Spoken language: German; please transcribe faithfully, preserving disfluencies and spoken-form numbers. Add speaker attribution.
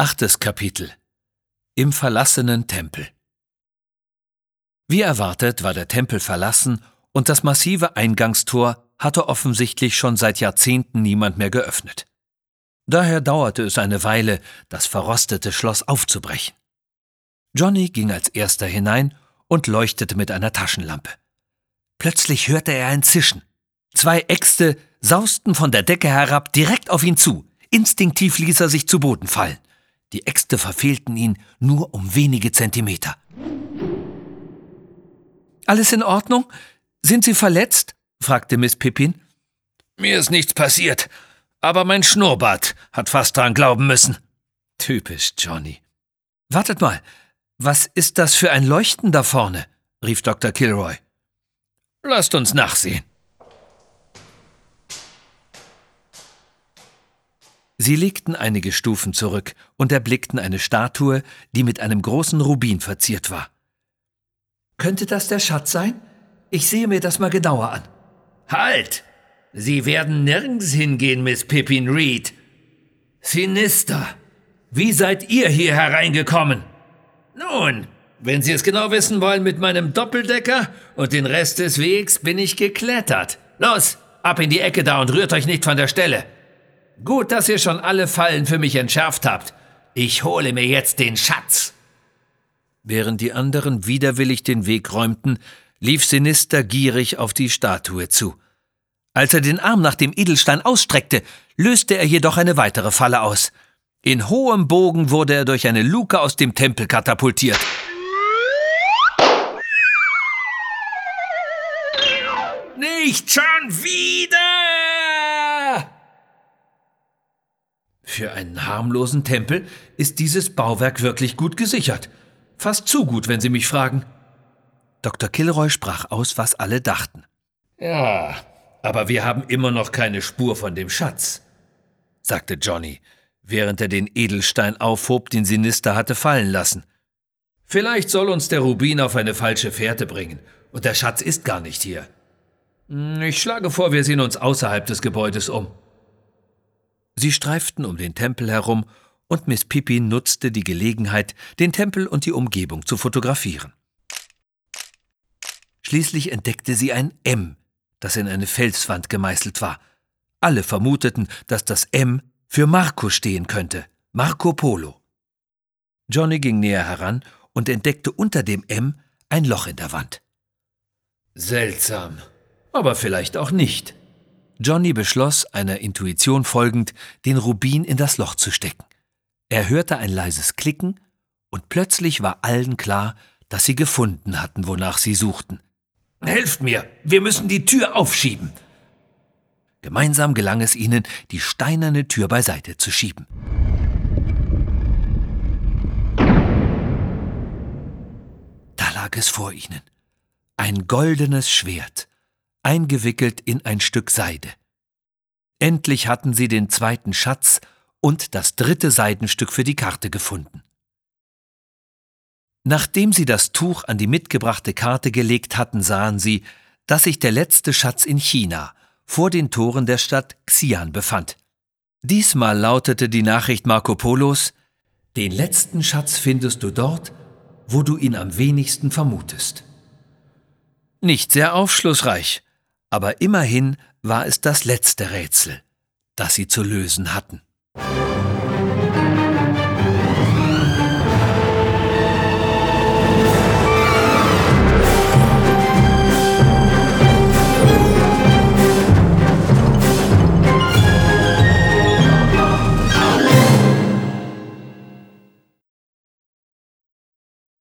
Speaker 1: Achtes Kapitel. Im verlassenen Tempel. Wie erwartet war der Tempel verlassen und das massive Eingangstor hatte offensichtlich schon seit Jahrzehnten niemand mehr geöffnet. Daher dauerte es eine Weile, das verrostete Schloss aufzubrechen. Johnny ging als erster hinein und leuchtete mit einer Taschenlampe. Plötzlich hörte er ein Zischen. Zwei Äxte sausten von der Decke herab direkt auf ihn zu. Instinktiv ließ er sich zu Boden fallen. Die Äxte verfehlten ihn nur um wenige Zentimeter. »Alles in Ordnung? Sind Sie verletzt?« fragte Miss Pippin.
Speaker 2: »Mir ist nichts passiert, aber mein Schnurrbart hat fast dran glauben müssen.«
Speaker 1: Typisch Johnny. »Wartet mal, was ist das für ein Leuchten da vorne?« rief Doktor Kilroy.
Speaker 2: »Lasst uns nachsehen.«
Speaker 1: Sie legten einige Stufen zurück und erblickten eine Statue, die mit einem großen Rubin verziert war. »Könnte das der Schatz sein? Ich sehe mir das mal genauer an.«
Speaker 2: »Halt! Sie werden nirgends hingehen, Miss Pippin Reed. Sinister, wie seid ihr hier hereingekommen?« »Nun, wenn Sie es genau wissen wollen, mit meinem Doppeldecker und den Rest des Wegs bin ich geklettert. Los, ab in die Ecke da und rührt euch nicht von der Stelle. Gut, dass ihr schon alle Fallen für mich entschärft habt. Ich hole mir jetzt den Schatz.«
Speaker 1: Während die anderen widerwillig den Weg räumten, lief Sinister gierig auf die Statue zu. Als er den Arm nach dem Edelstein ausstreckte, löste er jedoch eine weitere Falle aus. In hohem Bogen wurde er durch eine Luke aus dem Tempel katapultiert.
Speaker 2: »Nicht schon wieder!«
Speaker 1: Für einen harmlosen Tempel ist dieses Bauwerk wirklich gut gesichert. Fast zu gut, wenn Sie mich fragen. Doktor Kilroy sprach aus, was alle dachten.
Speaker 2: »Ja, aber wir haben immer noch keine Spur von dem Schatz«,
Speaker 1: sagte Johnny, während er den Edelstein aufhob, den Sinister hatte fallen lassen.
Speaker 2: »Vielleicht soll uns der Rubin auf eine falsche Fährte bringen, und der Schatz ist gar nicht hier. Ich schlage vor, wir sehen uns außerhalb des Gebäudes um.«
Speaker 1: Sie streiften um den Tempel herum, und Miss Pippin nutzte die Gelegenheit, den Tempel und die Umgebung zu fotografieren. Schließlich entdeckte sie ein M, das in eine Felswand gemeißelt war. Alle vermuteten, dass das M für Marco stehen könnte, Marco Polo. Johnny ging näher heran und entdeckte unter dem M ein Loch in der Wand.
Speaker 2: »Seltsam, aber vielleicht auch nicht.«
Speaker 1: Johnny beschloss, einer Intuition folgend, den Rubin in das Loch zu stecken. Er hörte ein leises Klicken und plötzlich war allen klar, dass sie gefunden hatten, wonach sie suchten.
Speaker 2: »Helft mir, wir müssen die Tür aufschieben!«
Speaker 1: Gemeinsam gelang es ihnen, die steinerne Tür beiseite zu schieben. Da lag es vor ihnen. Ein goldenes Schwert, eingewickelt in ein Stück Seide. Endlich hatten sie den zweiten Schatz und das dritte Seidenstück für die Karte gefunden. Nachdem sie das Tuch an die mitgebrachte Karte gelegt hatten, sahen sie, dass sich der letzte Schatz in China, vor den Toren der Stadt Xi'an befand. Diesmal lautete die Nachricht Marco Polos: »Den letzten Schatz findest du dort, wo du ihn am wenigsten vermutest.« Nicht sehr aufschlussreich, aber immerhin war es das letzte Rätsel, das sie zu lösen hatten.